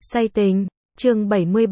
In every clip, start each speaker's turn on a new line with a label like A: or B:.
A: Say tình, chương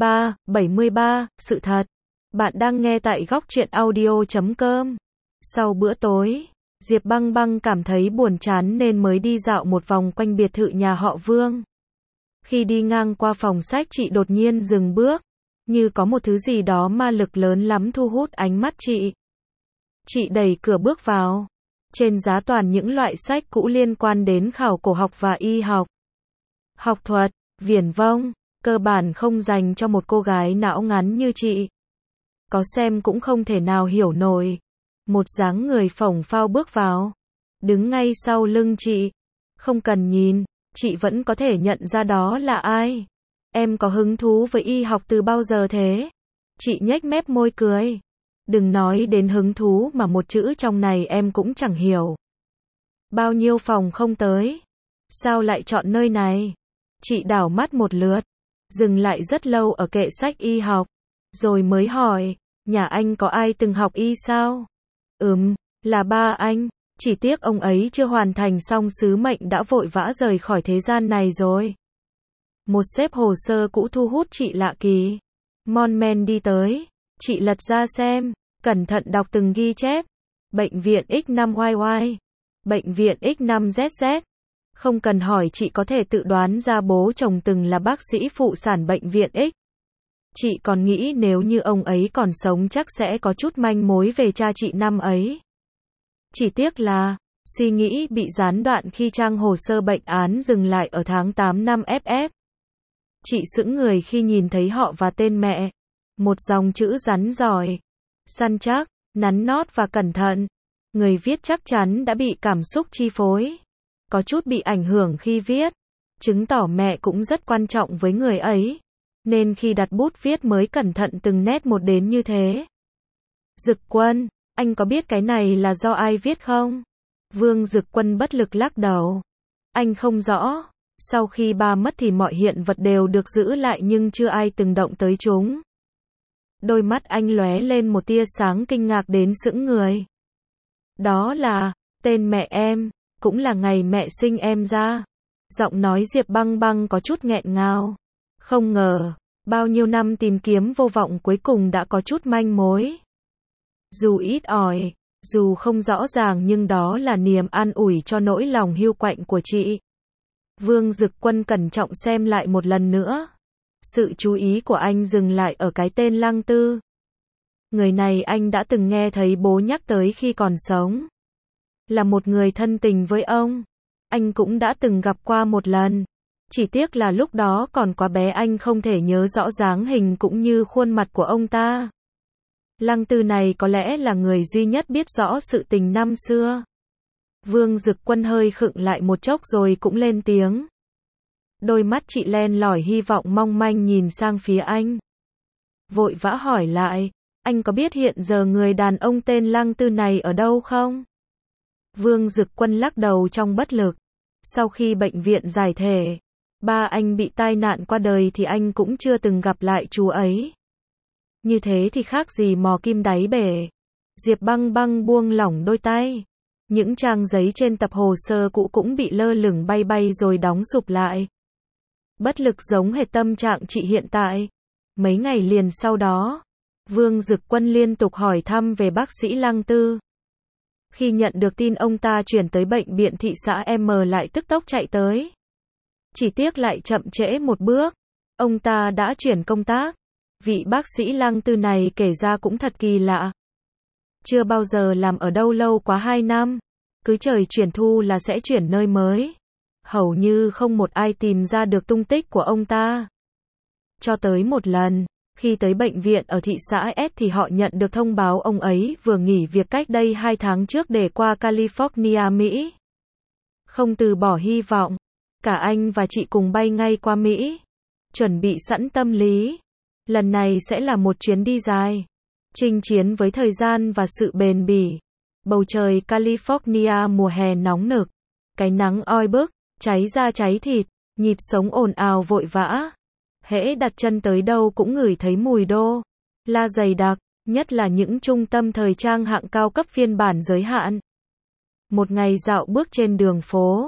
A: 73, sự thật. Bạn đang nghe tại góc truyện audio.com. Sau bữa tối, Diệp Băng Băng cảm thấy buồn chán nên mới đi dạo một vòng quanh biệt thự nhà họ Vương. Khi đi ngang qua phòng sách chị đột nhiên dừng bước, như có một thứ gì đó ma lực lớn lắm thu hút ánh mắt chị. Chị đẩy cửa bước vào. Trên giá toàn những loại sách cũ liên quan đến khảo cổ học và y học. Học thuật, viển vông, cơ bản không dành cho một cô gái não ngắn như chị. Có xem cũng không thể nào hiểu nổi. Một dáng người phổng phao bước vào, đứng ngay sau lưng chị. Không cần nhìn, chị vẫn có thể nhận ra đó là ai. Em có hứng thú với y học từ bao giờ thế? Chị nhếch mép môi cười. Đừng nói đến hứng thú mà một chữ trong này em cũng chẳng hiểu. Bao nhiêu phòng không tới? Sao lại chọn nơi này? Chị đảo mắt một lượt, dừng lại rất lâu ở kệ sách y học, rồi mới hỏi, nhà anh có ai từng học y sao? Là ba anh, chỉ tiếc ông ấy chưa hoàn thành xong sứ mệnh đã vội vã rời khỏi thế gian này rồi. Một xếp hồ sơ cũ thu hút chị lạ kỳ. Mon men đi tới, chị lật ra xem, cẩn thận đọc từng ghi chép. Bệnh viện X5YY, bệnh viện X5ZZ. Không cần hỏi chị có thể tự đoán ra bố chồng từng là bác sĩ phụ sản bệnh viện X. Chị còn nghĩ nếu như ông ấy còn sống chắc sẽ có chút manh mối về cha chị năm ấy. Chỉ tiếc là, suy nghĩ bị gián đoạn khi trang hồ sơ bệnh án dừng lại ở tháng 8 năm FF. Chị sững người khi nhìn thấy họ và tên mẹ. Một dòng chữ rắn giỏi, săn chắc, nắn nót và cẩn thận. Người viết chắc chắn đã bị cảm xúc chi phối. Có chút bị ảnh hưởng khi viết, chứng tỏ mẹ cũng rất quan trọng với người ấy, nên khi đặt bút viết mới cẩn thận từng nét một đến như thế. Dực Quân, anh có biết cái này là do ai viết không? Vương Dực Quân bất lực lắc đầu. Anh không rõ, sau khi ba mất thì mọi hiện vật đều được giữ lại nhưng chưa ai từng động tới chúng. Đôi mắt anh lóe lên một tia sáng kinh ngạc đến sững người. Đó là, tên mẹ em. Cũng là ngày mẹ sinh em ra. Giọng nói Diệp Băng Băng có chút nghẹn ngào. Không ngờ, bao nhiêu năm tìm kiếm vô vọng cuối cùng đã có chút manh mối. Dù ít ỏi, dù không rõ ràng nhưng đó là niềm an ủi cho nỗi lòng hiu quạnh của chị. Vương Dực Quân cẩn trọng xem lại một lần nữa. Sự chú ý của anh dừng lại ở cái tên Lăng Tư. Người này anh đã từng nghe thấy bố nhắc tới khi còn sống. Là một người thân tình với ông. Anh cũng đã từng gặp qua một lần. Chỉ tiếc là lúc đó còn quá bé anh không thể nhớ rõ dáng hình cũng như khuôn mặt của ông ta. Lăng Tư này có lẽ là người duy nhất biết rõ sự tình năm xưa. Vương Dực Quân hơi khựng lại một chốc rồi cũng lên tiếng. Đôi mắt chị len lỏi hy vọng mong manh nhìn sang phía anh. Vội vã hỏi lại, anh có biết hiện giờ người đàn ông tên Lăng Tư này ở đâu không? Vương Dực Quân lắc đầu trong bất lực. Sau khi bệnh viện giải thể, ba anh bị tai nạn qua đời thì anh cũng chưa từng gặp lại chú ấy. Như thế thì khác gì mò kim đáy bể. Diệp Băng Băng buông lỏng đôi tay. Những trang giấy trên tập hồ sơ cũ cũng bị lơ lửng bay bay rồi đóng sụp lại. Bất lực giống hệt tâm trạng chị hiện tại. Mấy ngày liền sau đó, Vương Dực Quân liên tục hỏi thăm về bác sĩ Lăng Tư. Khi nhận được tin ông ta chuyển tới bệnh viện thị xã M lại tức tốc chạy tới. Chỉ tiếc lại chậm trễ một bước. Ông ta đã chuyển công tác. Vị bác sĩ Lăng Tư này kể ra cũng thật kỳ lạ. Chưa bao giờ làm ở đâu lâu quá 2 năm. Cứ trời chuyển thu là sẽ chuyển nơi mới. Hầu như không một ai tìm ra được tung tích của ông ta. Cho tới một lần, khi tới bệnh viện ở thị xã S thì họ nhận được thông báo ông ấy vừa nghỉ việc cách đây 2 tháng trước để qua California, Mỹ. Không từ bỏ hy vọng, cả anh và chị cùng bay ngay qua Mỹ. Chuẩn bị sẵn tâm lý. Lần này sẽ là một chuyến đi dài. Chinh chiến với thời gian và sự bền bỉ. Bầu trời California mùa hè nóng nực. Cái nắng oi bức, cháy da cháy thịt, nhịp sống ồn ào vội vã. Hễ đặt chân tới đâu cũng ngửi thấy mùi đô la dày đặc, nhất là những trung tâm thời trang hạng cao cấp phiên bản giới hạn. Một ngày dạo bước trên đường phố,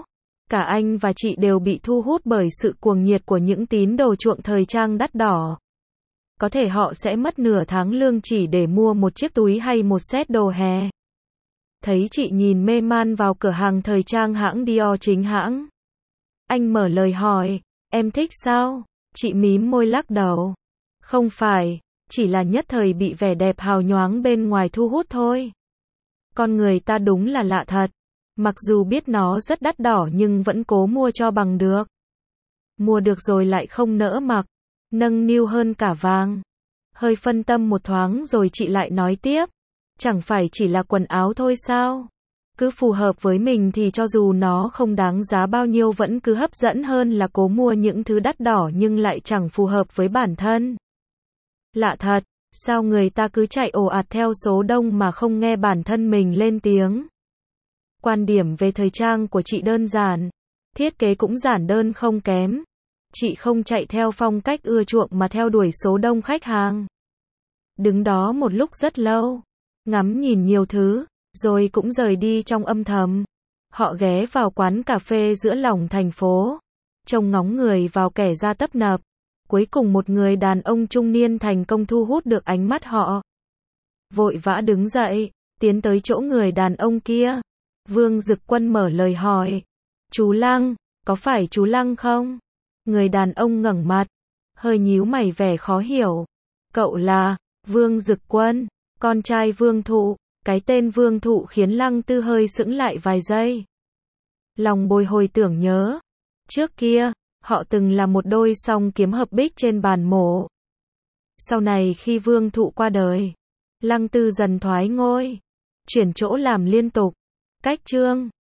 A: Cả anh và chị đều bị thu hút bởi sự cuồng nhiệt của những tín đồ chuộng thời trang đắt đỏ. Có thể họ sẽ mất nửa tháng lương chỉ để mua một chiếc túi hay một set đồ hè. Thấy chị nhìn mê man vào cửa hàng thời trang hãng Dior chính hãng. Anh mở lời hỏi, em thích sao? Chị mím môi lắc đầu. Không phải, chỉ là nhất thời bị vẻ đẹp hào nhoáng bên ngoài thu hút thôi. Con người ta đúng là lạ thật. Mặc dù biết nó rất đắt đỏ nhưng vẫn cố mua cho bằng được. Mua được rồi lại không nỡ mặc. Nâng niu hơn cả vàng. Hơi phân tâm một thoáng rồi chị lại nói tiếp. Chẳng phải chỉ là quần áo thôi sao? Cứ phù hợp với mình thì cho dù nó không đáng giá bao nhiêu vẫn cứ hấp dẫn hơn là cố mua những thứ đắt đỏ nhưng lại chẳng phù hợp với bản thân. Lạ thật, sao người ta cứ chạy ồ ạt theo số đông mà không nghe bản thân mình lên tiếng? Quan điểm về thời trang của chị đơn giản, thiết kế cũng giản đơn không kém. Chị không chạy theo phong cách ưa chuộng mà theo đuổi số đông khách hàng. Đứng đó một lúc rất lâu, ngắm nhìn nhiều thứ, rồi cũng rời đi trong âm thầm. Họ ghé vào quán cà phê giữa lòng thành phố, trông ngóng người vào kẻ ra tấp nập. Cuối cùng một người đàn ông trung niên thành công thu hút được ánh mắt họ. Vội vã đứng dậy, tiến tới chỗ người đàn ông kia. Vương Dực Quân mở lời hỏi. Chú Lăng, có phải chú Lăng không? Người đàn ông ngẩng mặt, hơi nhíu mày vẻ khó hiểu. Cậu là Vương Dực Quân, con trai Vương Thụ. Cái tên Vương Thụ khiến Lăng Tư hơi sững lại vài giây. Lòng bồi hồi tưởng nhớ. Trước kia, họ từng là một đôi song kiếm hợp bích trên bàn mổ. Sau này khi Vương Thụ qua đời, Lăng Tư dần thoái ngôi, chuyển chỗ làm liên tục. Cách Trương